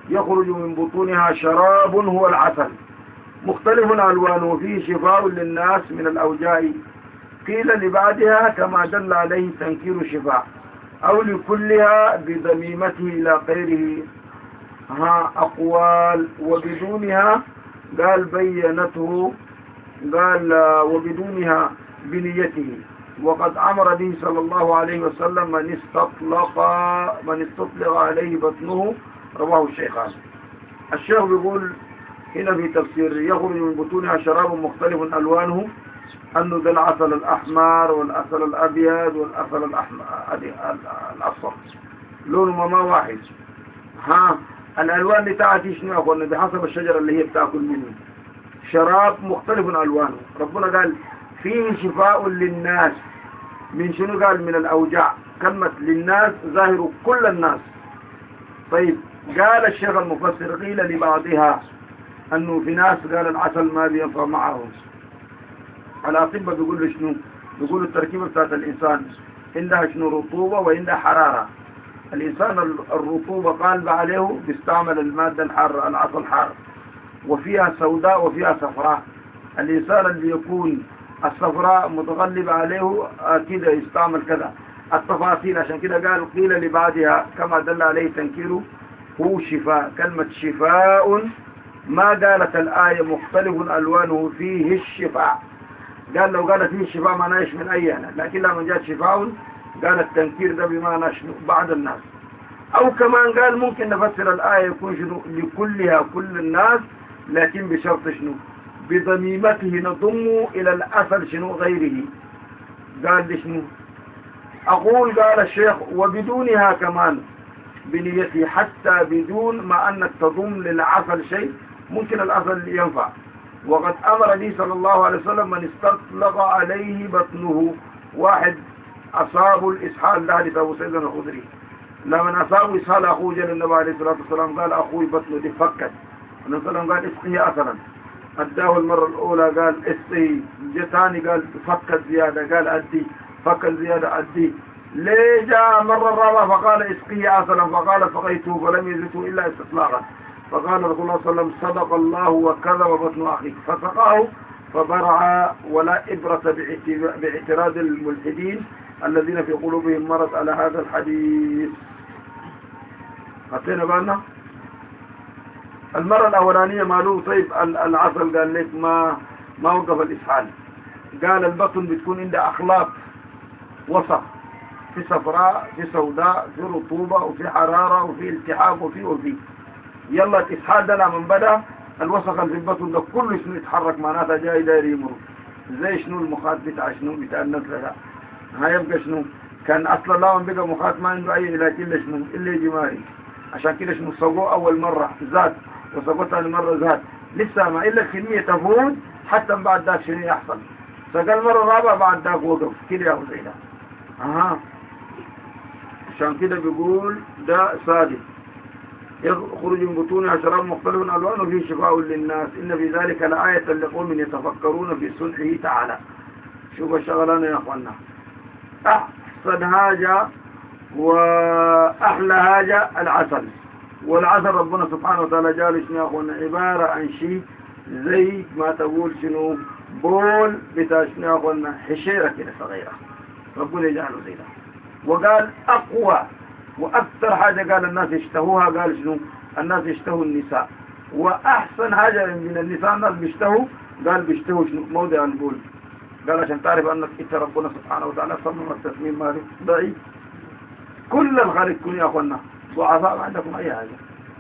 يخرج من بطونها شراب هو العسل مختلف ألوانه فيه شفاء للناس من الأوجاع قيل لبعدها كما دل عليه تنكير شفاء أو لكلها بضميمته إلى غيره ها أقوال وبدونها قال بينته قال وبدونها بنيته وقد أمر به صلى الله عليه وسلم من استطلق من استطلق عليه بطنه رواه الشيخان. الشيخ بيقول هنا في تفسير يخرج من بطونها شراب مختلف ألوانه أنه ذا العسل الأحمر والعسل الأبيض والعسل الأحمر الأصفر لونه ما واحد. ها الألوان اللي تأتي شنو أقولنا بحسب الشجرة اللي هي بتأكل منه. شراب مختلف ألوانه ربنا قال فيه شفاء للناس من شنو قال من الأوجاع كلمة للناس ظاهر كل الناس. طيب قال الشيخ المفسر قيل لبعضها أنه في ناس قال العسل ما بينفع معهم. الأطباء بيقولوا شنو بيقولوا التركيبة بتاعت الإنسان عندها شنو رطوبة وعندها حرارة. الإنسان الرطوبة قالب عليه بيستعمل المادة الحارة العسل حار وفيها سوداء وفيها صفراء. الإنسان اللي يكون الصفراء متغلب عليه كده يستعمل كذا التفاصيل. عشان كده قال قيل لبعضها كما دل عليه تنكيره هو شفاء. كلمة شفاء ما قالت الآية مختلف ألوانه فيه الشفاء. قال لو قالت فيه الشفاء ما نايش من أيانا لكن لما جاءت شفاء قال التنكير ده بما نشنو بعض الناس. أو كمان قال ممكن نفسر الآية يكون شنو لكلها كل الناس لكن بشرط شنو بضميمته نضم إلى الأصل شنو غيره. قال دي شنو أقول قال الشيخ وبدونها كمان بنيته حتى بدون ما أنك تضم للعسل شيء ممكن الأصل ينفع. وقد أمر لي صلى الله عليه وسلم من استطلق عليه بطنه. واحد أصاب الإسحال ده حديث أبو سيدنا الخدري لما أصاب إسحال أخوه جل النبي عليه الصلاة والسلام قال أخوي بطنه دي فكت. النبي صلى الله عليه وسلم قال اسقيه أثرا. أداه المرة الأولى قال اسقي جتاني قال فكت زيادة قال أدي فكت زيادة أدي. ليه جاء مرة الرابعة فقال اسقيه أثرا فقال فقيته فلم يزده إلا استطلاقا. فقال رسول الله صلى الله عليه وسلم صدق الله وكذب بطن أخيك فسقاه فبرع. ولا إبرة باعتراض الملحدين الذين في قلوبهم مرض على هذا الحديث. خطينا بالنا المرة الأولانية مالوه. طيب العسل قال لك ما ما وقف الإسحال. قال البطن بتكون عنده أخلاق وسط في صفراء في سوداء في رطوبة وفي حرارة وفي التحاب وفي وفي يلا الإسحال ده لما بدأ الوسخ اللي في البطن ده كله شنو يتحرك معناتها جاي داير يمر زي شنو المخاط بتاع شنو بتاع النسل ده. هيبقى شنو كان اصلا لو بقى مخاط ما عنده اي علاج الا شنو الا جماري. عشان كده شنو سووه اول مره زاد وسووه ثاني مره زاد لسه ما الا الكميه تفوت حتى بعد ذاك شنو يحصل. فقال مره رابعه بعد ذاك وقف كده يا زي ده. اها عشان كده بيقول ده صادق يخرج من بطونها شراب مختلف ألوانه فيه شفاء للناس إن في ذلك لآية لقوم يتفكرون في صنعه تعالى. شوفوا الشغلانة يا أخوانا أحسن حاجة وأحلى حاجة العسل. والعسل ربنا سبحانه وتعالى جال شنو يا أخوانا عبارة عن شيء زي ما تقول شنو بول بتاع شنو يا أخوانا حشيرة كده صغيرة ربنا يجعله زي ده. وقال أقوى وأكثر حاجة قال الناس يشتهوها قال شنو الناس يشتهوا النساء. وأحسن حاجة من النساء الناس بيشتهوا قال بيشتهوا شنو موضع البول. قال عشان تعرف أنك إنت ربنا سبحانه وتعالى صمم التصميم مالك ضعيف. كل الخارج كن يا أخوانا ضعفاء ما عندكم أي حاجة.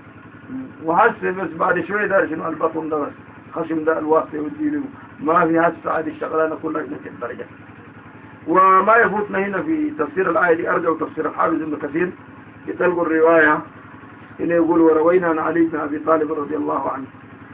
وهسه بس بعد شوية دار شنو البطن ده بس خشم ده الواسطة والديله ما في هسه هذه الشغلانة كلها في الدرجة. وما يفوتنا هنا في تفسير الآية دي أرجع تفسير الحافظ ابن كثير يتلقوا الرواية إنه يقول وروينا عن علي بن أبي طالب رضي الله عنه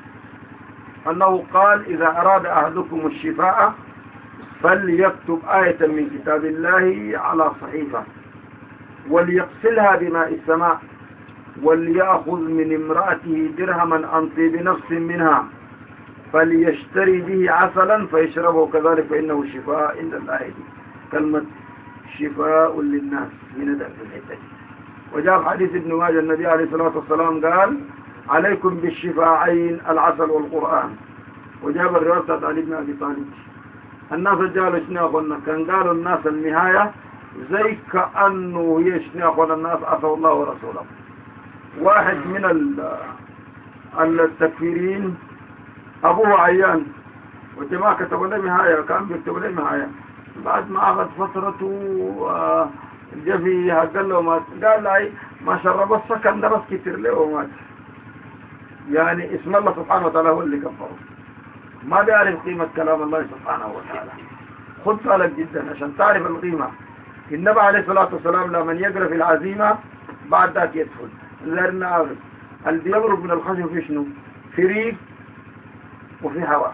أنه قال إذا أراد أحدكم الشفاء فليكتب آية من كتاب الله على صحيفة وليغسلها بماء السماء وليأخذ من امرأته درهما عن طيب نفس منها فليشتري به عسلا فيشربه كذلك فإنه شفاء عند الآية دي. كلمة شفاء للناس من ذلك الحتة. وجاء في حديث ابن ماجه النبي عليه الصلاة والسلام قال عليكم بالشفاعين العسل والقرآن. وجاب الرواية علي بن أبي طالب. الناس جالوا شنو قلنا كان قالوا الناس النهاية زي كأنه هي شنو قلنا الناس عصوا الله ورسوله. واحد من التكفيرين أبوه عيان وجماعة كتبوا له نهاية كان بيكتبوا له نهاية بعد ما أخذ فترته جفي قال له مات قال لي ما شرب السكن درس كتير له ومات. يعني اسم الله سبحانه وتعالى هو اللي كفره ما بيعرف قيمة كلام الله سبحانه وتعالى. خذ بالك جدا عشان تعرف القيمة. النبي عليه الصلاة والسلام لمن يقرأ في العزيمة بعد ذاك يدخل لأن عارف اللي بيمرق من الخشب في شنو في ريق وفي هواء.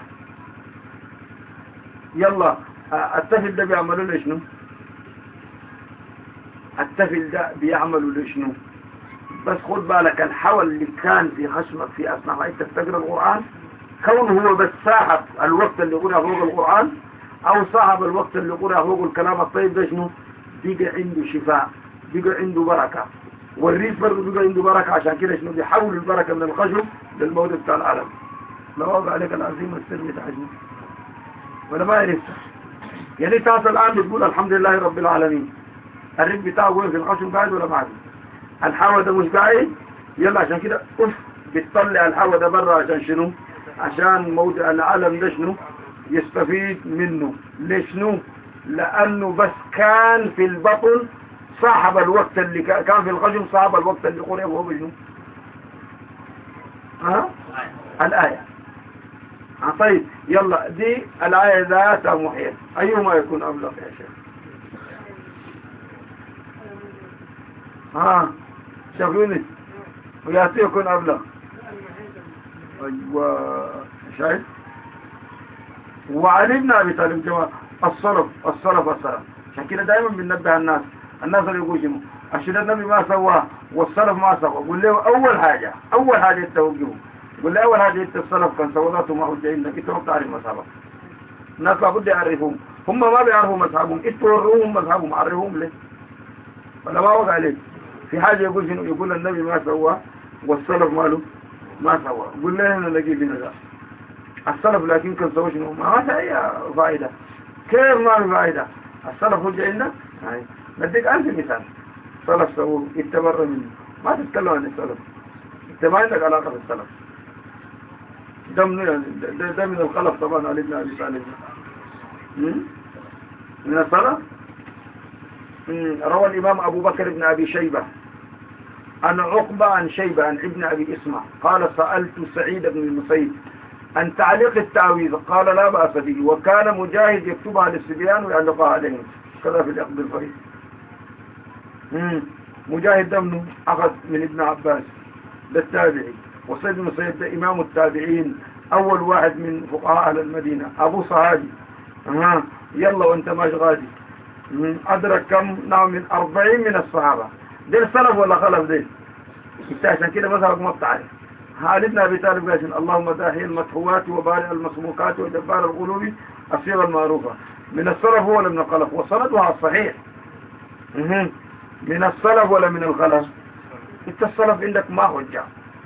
يلا التفل ده بيعملوا له شنو التفل ده بيعملوا له شنو بس خد بالك الحول اللي كان في خشمك في أثناء ما أنت تقرأ القرآن كونه هو بس صاحب الوقت اللي يقرأ فوق القرآن أو صاحب الوقت اللي يقرأ فوق الكلام الطيب ده شنو بيجي عنده شفاء بيجي عنده بركة. والريف برضه بيجي عنده بركة عشان كده شنو بيحول البركة من الخشب للموت بتاع العالم. لو وقع عليك العظيم السر تعجب ولا ما يعرف يعني تعال الآن بتقول الحمد لله رب العالمين. الريف بتاعه وين في الخشب قاعد ولا ما الحاوة ده مش قاعد يلا عشان كده أف بتطلع الحاوة ده برا عشان شنو عشان موضع العالم ده شنو يستفيد منه. ليش شنو لأنه بس كان في البطن صاحب الوقت اللي كان في الخشم صاحب الوقت اللي قرأ هو بشنو ها الآية. طيب يلا دي الآية ذات محيط أيهما يكون أبلغ يا شيخ ها شافوني وياتي يكون أبلغ. أيوة شايف وعلمنا بتعلم جماعة الصرف الصرف الصرف عشان كده دائما بننبه الناس الناس اللي يقولوا شنو الشيء النبي ما سواه والصرف ما سواه قول له أول حاجة أول حاجة التوجيه قول له أول حاجة الصرف كان سواداته ما هو جايين لك انت ما بتعرف مذهبك. الناس لابد يعرفهم هم ما بيعرفوا مذهبهم اتوروهم مذهبهم عرفهم ليه ولا ما وقع عليك في حاجة يقول شنو يقول النبي ما سواه والسلف ماله ما سواه قول له هنا نجيب هنا السلف لكن كان سوى شنو ما في أي فائدة. كيف ما في فائدة السلف هو عندنا يعني نديك ألف مثال سلف سووه اتبر منه ما تتكلم عن السلف انت ما عندك علاقة بالسلف ده من ده, ده من الخلف طبعا علي بن أبي طالب من السلف. روى الإمام أبو بكر بن أبي شيبة عن عقبة عن شيبة عن ابن أبي إسمع قال سألت سعيد بن المسيب عن تعليق التعويذ قال لا بأس به وكان مجاهد يكتبها للصبيان ويعلقها عليهم كذا في الأخذ الفريق. مجاهد دمنه أخذ من ابن عباس للتابعي وسيد بن المسيب ده إمام التابعين أول واحد من فقهاء أهل المدينة أبو صهادي أه. يلا وانت ماش غادي أدرك كم نوع من أربعين من الصحابة دير سلف ولا خلف دير انت عشان كده مثلا ما بتعرف حالتنا أبي طالب قاسم اللهم داهي المدحوات وبارئ المسموكات وجبار القلوب الصيغة المعروفة من السلف ولا من الخلف وصندها الصحيح من السلف ولا من الخلف انت السلف عندك ما حجة.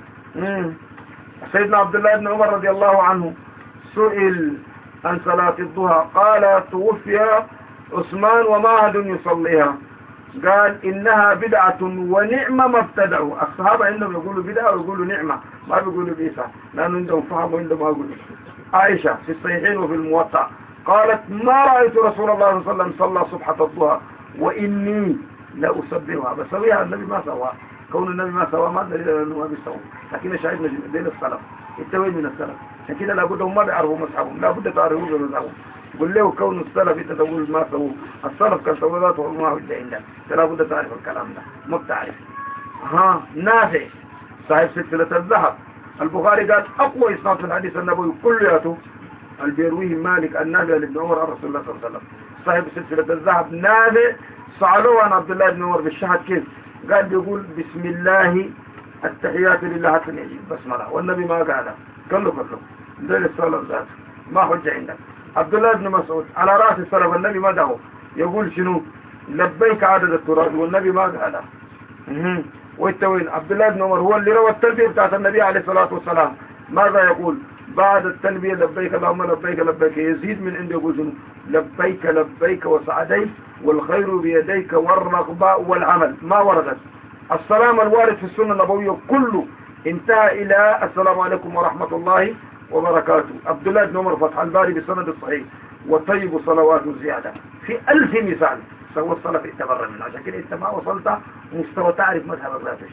سيدنا عبد الله بن عمر رضي الله عنه سئل عن صلاة الضحى قال توفي عثمان وما أحد يصليها قال إنها بدعة ونعمة ما ابتدعوا. الصحابة عندهم يقولوا بدعة ويقولوا نعمة ما بيقولوا بيسا لأنه عندهم فهم وعندهم ما يقولوا. عائشة في الصحيحين وفي الموطأ قالت ما رأيت رسول الله صلى الله عليه وسلم صلى صبحة الضحى وإني لا أسبرها بس سويها النبي ما سواها كون النبي ما سواها ما دليل أنه ما بيسوي لكن شاهدنا دين السلف التوين من السلف عشان كده لابد هم ما بيعرفوا مذهبهم لابد تعرفوا مذهبهم. قل له كون السلف انت تقول ما سووا السلف كان سواداته ما هو عندنا لابد تعرف الكلام ده ما بتعرف. ها نافع صاحب سلسلة الذهب البخاري قال أقوى إسناد في الحديث النبوي كلياته البيرويه مالك النافع لابن عمر عن رسول الله صلى الله عليه وسلم صاحب سلسلة الذهب نافع سألوه عن عبد الله بن عمر بالشهد كيف قال بيقول بسم الله التحيات لله حسن يجيب بسمله والنبي ما قال كله كله ده السلف ذاته ما حجة عندك. عبد الله بن مسعود على رأس السلف النبي ما دعوه يقول شنو لبيك عدد التراب والنبي ما قال والتوين. عبد الله بن عمر هو اللي روى التلبية بتاعت النبي عليه الصلاة والسلام. ماذا يقول بعد التلبية؟ لبيك اللهم لبيك لبيك. يزيد من عنده يقول لبيك لبيك وسعديك والخير بيديك والرغباء والعمل. ما وردت السلام الوارد في السنة النبوية كله انتهى إلى السلام عليكم ورحمة الله وبركاته. عبد الله بن عمر فتح الباري بسند الصحيح وطيب صلوات زيادة في ألف مثال سوى الصلاة استمر منه. عشان كده انت ما وصلت مستوى تعرف مذهب الرافش.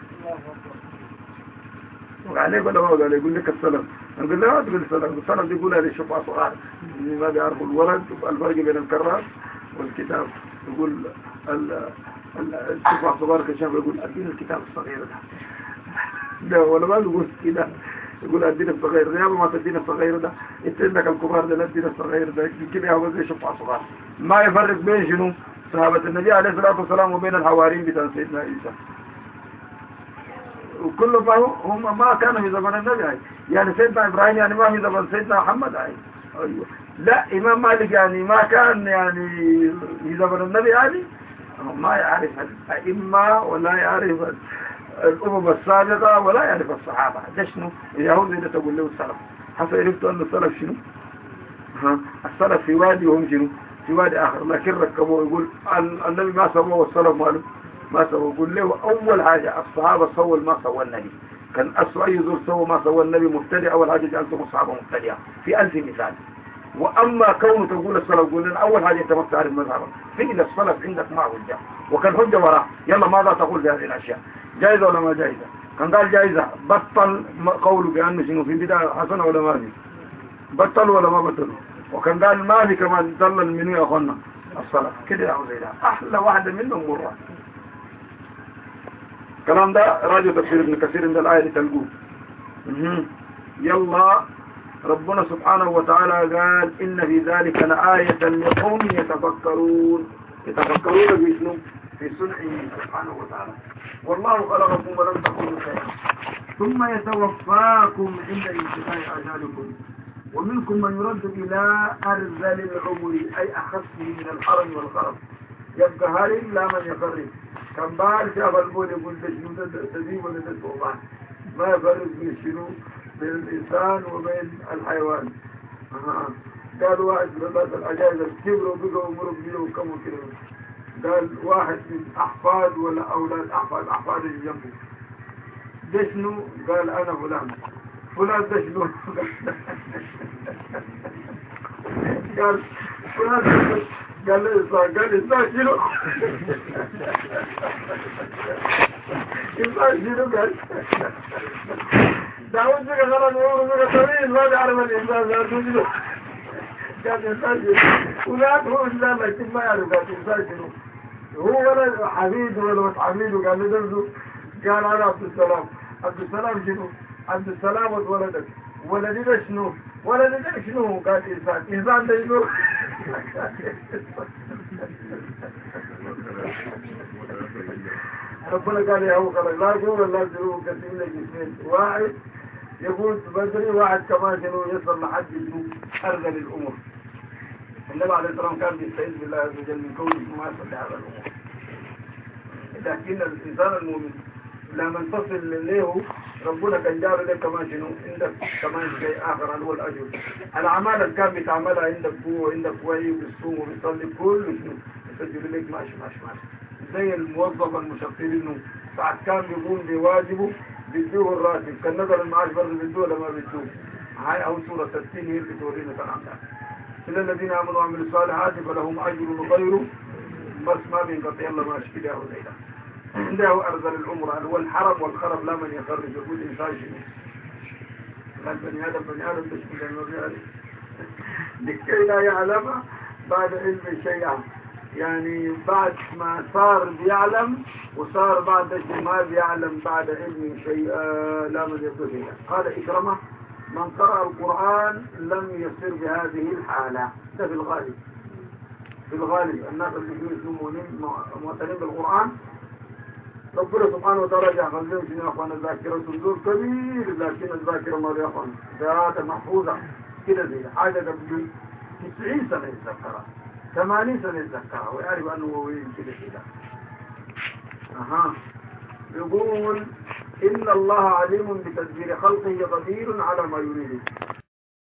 وعليه ولا ما قال يقول لك السلام، نقول له ما تقول السلام، السلام يقول هذه شفعة صغار ما بيعرفوا الولد الفرق بين الكرار والكتاب. يقول الشفعة صغار كشاف يقول أدين الكتاب الصغير ده. لا ولا ما يقول كده، يقول الدين الصغير ده. يا ما الدين الصغير ده انت عندك الكبار ده الدين الصغير ده كده هو زي شفعة صغار. ما يفرق بين شنو صحابة النبي عليه الصلاة والسلام وبين الحواريين بتاع سيدنا عيسى. وكل ما هم ما كانوا في زمن النبي. يعني سيدنا إبراهيم يعني ما في زمن سيدنا محمد. أيوة. لا إمام مالك يعني ما كان يعني في زمن النبي. يعني ما يعرف الأئمة ولا يعرف الأمم السابقة ولا يعرف الصحابة. ده شنو اليهود اللي تقول له السلف. حتى عرفتوا أن السلف شنو ها السلف في وادي وهم شنو في وادي آخر. لكن ركبوا يقول النبي ما سوى والسلف ماله ما سوى. يقول له أول حاجة الصحابة سووا ما سوى النبي. كان أسوأ أي زور سوى ما سوى النبي مبتدع. أول حاجة جعلتم الصحابة مبتدعة في ألف مثال. وأما كونه تقول السلف يقول لنا أول حاجة أنت ما تعرف مذهبا. فإذا السلف عندك ما حجة وكان حجة وراء. يلا ماذا تقول في هذه الأشياء؟ جائزة ولا ما جائزة؟ كان قال جائزة بطل قوله بأنه شنو في بداية حسنة ولا ما في؟ بطل ولا ما بطل؟ وكان قال ما في كمان ضل المنو يا أخوانا السلف كده يا عزيزي. أحلى واحدة منهم مرة. الكلام ده راجع تفسير ابن كثير من الآية اللي تلقوه. يلا ربنا سبحانه وتعالى قال إن في ذلك لآية لقوم يتفكرون. يتفكرون باسمه في صنعه سبحانه وتعالى. والله خلقكم ولم تكونوا شيئا ثم يتوفاكم عند انتهاء أجالكم ومنكم من يرد إلى أرذل العمر أي أخف من الحرم والخرم. يبقى هارم لا من يفرق. كان بار شاف البول يقول شنو تزيب ولا تتوبان. ما يفرق بين شنو بين الإنسان وبين الحيوان. قال واحد من الناس العجائز كبروا بقوا عمرهم مئة وكم كيلو. قال واحد من أحفاد ولا أولاد أحفاد أحفاد اللي جنبه ده شنو؟ قال أنا فلان. فلان ده شنو؟ قال فلان قال له إنسان. قال إنسان شنو؟ إنسان شنو قال؟ داود بقى غلط وعمره بقى طويل ما بيعرف الإنسان قال شنو؟ قال إنسان شنو؟ ولا هو إنسان لكن ما يعرف قال إنسان شنو؟ هو ولا حبيب ولا مش حبيب. وقال له درسه قال أنا عبد السلام. عبد السلام شنو؟ عبد السلام ولدك. ولدي ده شنو؟ ولدي ده شنو؟ قال إنسان. إنسان ده شنو؟ ربنا قال يا هو خلق لا يقول الله جلوه كثير من الجسمين. واحد يقول بدري واحد كمان شنو يصل لحد شنو أرذل الأمور. النبي عليه الصلاة والسلام كان بيستعيذ بالله عز وجل من كونه ما يصل لهذا الأمور. لكن الإنسان المؤمن لما تصل له ربنا كان جاب لك كمان شنو عندك كمان شيء آخر اللي هو الأجر. الأعمال اللي كان بتعملها عندك هو عندك وعي وبتصوم وبتصلي كله شنو يسجل لك ماشي ماشي ماشي. زي الموظف المشغل انه ساعة كان بيقوم بواجبه بيدوه الراتب. كان نظر المعاش برضه بيدوه لما بيدوه. هاي أو سورة ستين هي اللي تورينا كلام ده. إلا الذين آمنوا وعملوا الصالحات فلهم أجر غير بس ما بينقطع. يلا ماشي كده أو زي ده. عنده أرذل العمر هو الحرم والخرب لا من يخرج. يقول إنسان شنو؟ قال بني آدم بني آدم بسم الله الرحمن لكي لا يعلم بعد علم شيئا. يعني بعد ما صار بيعلم وصار بعد شيء ما بيعلم بعد علم شيئا لا من يقول شيئا. قال إكرمه من قرأ القرآن لم يصير بهذه الحالة. ده في الغالب. في الغالب الناس اللي يسمونهم معتنين بالقرآن ربنا سبحانه وتعالى يخليهم شنو يا اخوان الذاكرة صندوق كبير. لكن الذاكرة ما يا اخوان ذات محفوظة كده زي حاجة قبل تسعين سنة يتذكرها ثمانين سنة يتذكرها ويعرف انه هو كده كده. اها يقول إن الله عليم بتدبير خلقه قدير على ما يريد.